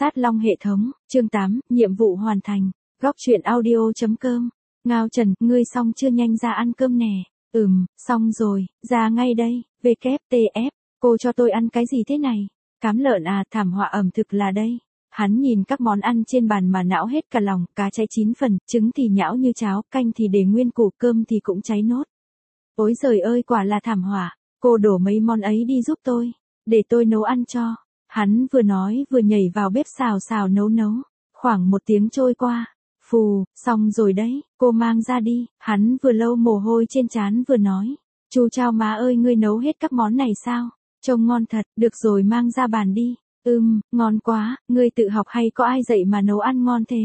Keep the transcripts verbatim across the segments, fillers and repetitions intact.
Sát Long hệ thống, chương tám, nhiệm vụ hoàn thành. Góc truyện audio.com. Ngao Trần, ngươi xong chưa, nhanh ra ăn cơm nè. Ừm, xong rồi, ra ngay đây. vê kép tê ép, cô cho tôi ăn cái gì thế này? Cám lợn à, thảm họa ẩm thực là đây. Hắn nhìn các món ăn trên bàn mà não hết cả lòng, cá cháy chín phần, trứng thì nhão như cháo, canh thì để nguyên củ, cơm thì cũng cháy nốt. Ôi giời ơi, quả là thảm họa. Cô đổ mấy món ấy đi giúp tôi, để tôi nấu ăn cho. Hắn vừa nói vừa nhảy vào bếp xào xào nấu nấu. Khoảng một tiếng trôi qua. Phù, xong rồi đấy, cô mang ra đi. Hắn vừa lau mồ hôi trên trán vừa nói. Chú chao má ơi, ngươi nấu hết các món này sao? Trông ngon thật, được rồi mang ra bàn đi. Ừm, ngon quá, ngươi tự học hay có ai dạy mà nấu ăn ngon thế?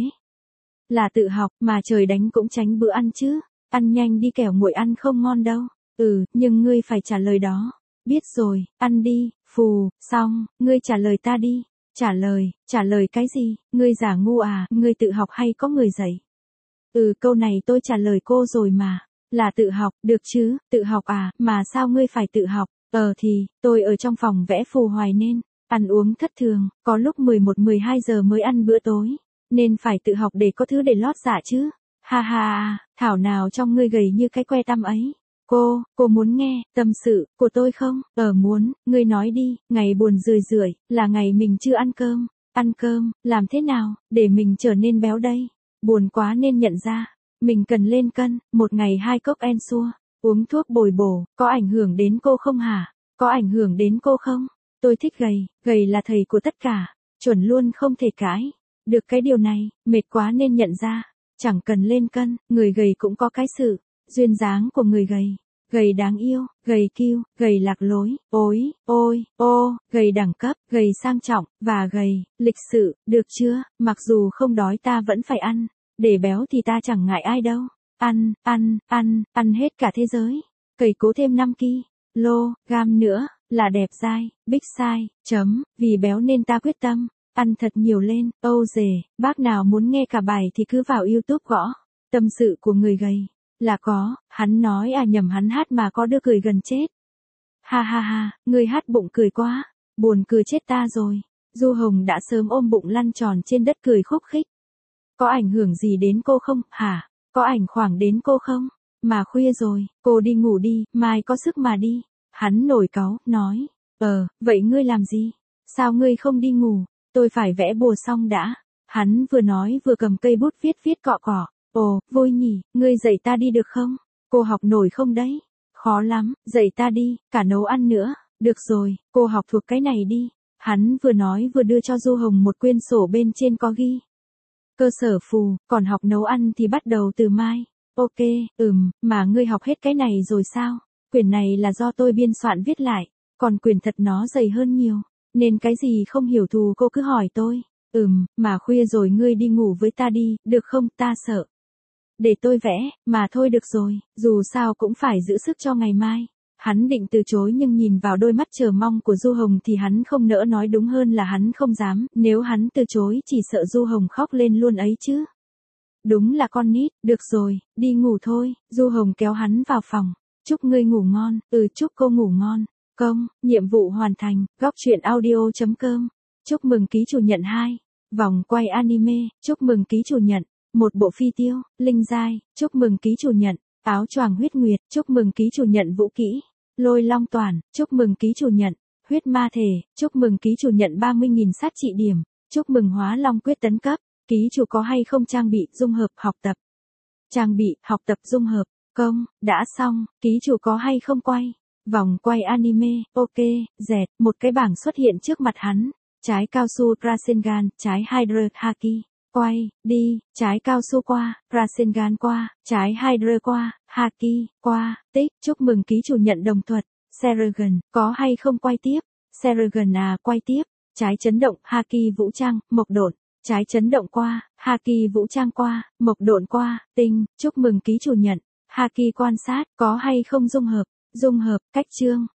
Là tự học, mà trời đánh cũng tránh bữa ăn chứ. Ăn nhanh đi kẻo nguội ăn không ngon đâu. Ừ, nhưng ngươi phải trả lời đó. Biết rồi, ăn đi. Phù, xong, ngươi trả lời ta đi. Trả lời, trả lời cái gì? Ngươi giả ngu à, ngươi tự học hay có người dạy? Ừ, câu này tôi trả lời cô rồi mà. Là tự học, được chứ, tự học à, mà sao ngươi phải tự học? Ờ thì, tôi ở trong phòng vẽ phù hoài nên, ăn uống thất thường, có lúc mười một mười hai giờ mới ăn bữa tối, nên phải tự học để có thứ để lót dạ chứ. Ha ha, thảo nào trong ngươi gầy như cái que tăm ấy. Cô, cô muốn nghe tâm sự của tôi không? Ờ muốn, ngươi nói đi. Ngày buồn rười rượi là ngày mình chưa ăn cơm. Ăn cơm, làm thế nào để mình trở nên béo đây? Buồn quá nên nhận ra mình cần lên cân. Một ngày hai cốc Ensure, uống thuốc bồi bổ, có ảnh hưởng đến cô không hả? Có ảnh hưởng đến cô không? Tôi thích gầy, gầy là thầy của tất cả, chuẩn luôn không thể cãi được cái điều này. Mệt quá nên nhận ra chẳng cần lên cân, người gầy cũng có cái sự duyên dáng của người gầy. Gầy đáng yêu, gầy cute, gầy lạc lối, ối, ôi, ô, gầy đẳng cấp, gầy sang trọng, và gầy, lịch sự, được chưa? Mặc dù không đói ta vẫn phải ăn. Để béo thì ta chẳng ngại ai đâu. Ăn, ăn, ăn, ăn hết cả thế giới. Cầy cố thêm năm ki lô gam nữa, là đẹp dai, big size, chấm, vì béo nên ta quyết tâm ăn thật nhiều lên. Âu dề, bác nào muốn nghe cả bài thì cứ vào YouTube gõ tâm sự của người gầy. Là có, hắn nói à nhầm, hắn hát mà có đưa cười gần chết. Ha ha ha, người hát bụng cười quá, buồn cười chết ta rồi. Du Hồng đã sớm ôm bụng lăn tròn trên đất cười khúc khích. Có ảnh hưởng gì đến cô không, hả? Có ảnh khoảng đến cô không? Mà khuya rồi, cô đi ngủ đi, mai có sức mà đi. Hắn nổi cáu, nói. Ờ, vậy ngươi làm gì? Sao ngươi không đi ngủ? Tôi phải vẽ bùa xong đã. Hắn vừa nói vừa cầm cây bút viết viết cọ cọ. Ồ, vui nhỉ, ngươi dạy ta đi được không? Cô học nổi không đấy? Khó lắm, dạy ta đi, cả nấu ăn nữa. Được rồi, cô học thuộc cái này đi. Hắn vừa nói vừa đưa cho Du Hồng một quyển sổ bên trên có ghi cơ sở phù, còn học nấu ăn thì bắt đầu từ mai. Ok, ừm, mà ngươi học hết cái này rồi sao? Quyển này là do tôi biên soạn viết lại, còn quyển thật nó dày hơn nhiều, nên cái gì không hiểu thù cô cứ hỏi tôi. Ừm, mà khuya rồi ngươi đi ngủ với ta đi, được không? Ta sợ. Để tôi vẽ, mà thôi được rồi, dù sao cũng phải giữ sức cho ngày mai. Hắn định từ chối nhưng nhìn vào đôi mắt chờ mong của Du Hồng thì hắn không nỡ, nói đúng hơn là hắn không dám, nếu hắn từ chối chỉ sợ Du Hồng khóc lên luôn ấy chứ. Đúng là con nít, được rồi, đi ngủ thôi. Du Hồng kéo hắn vào phòng. Chúc ngươi ngủ ngon, ừ chúc cô ngủ ngon. Công, nhiệm vụ hoàn thành, góc truyện audio.com. Chúc mừng ký chủ nhận hai. Vòng quay anime, chúc mừng ký chủ nhận. Một bộ phi tiêu, linh giai, chúc mừng ký chủ nhận. Áo choàng huyết nguyệt, chúc mừng ký chủ nhận. Vũ kỹ, lôi long toàn, chúc mừng ký chủ nhận. Huyết ma thể, chúc mừng ký chủ nhận ba mươi nghìn sát trị điểm. Chúc mừng hóa long quyết tấn cấp. Ký chủ có hay không trang bị, dung hợp, học tập. Trang bị, học tập, dung hợp. Công, đã xong. Ký chủ có hay không quay vòng quay anime. Ok, dẹt, một cái bảng xuất hiện trước mặt hắn. Trái cao su Rasengan, trái Hydra Haki. Quay, đi, trái cao su qua, Rasengan qua, trái Hydra qua, Haki, qua, tích, chúc mừng ký chủ nhận đồng thuật. Seragon, có hay không quay tiếp? Seragon à, quay tiếp. Trái chấn động, Haki vũ trang, mộc độn. Trái chấn động qua, Haki vũ trang qua, mộc độn qua, tinh, chúc mừng ký chủ nhận. Haki quan sát, có hay không dung hợp? Dung hợp, cách chương.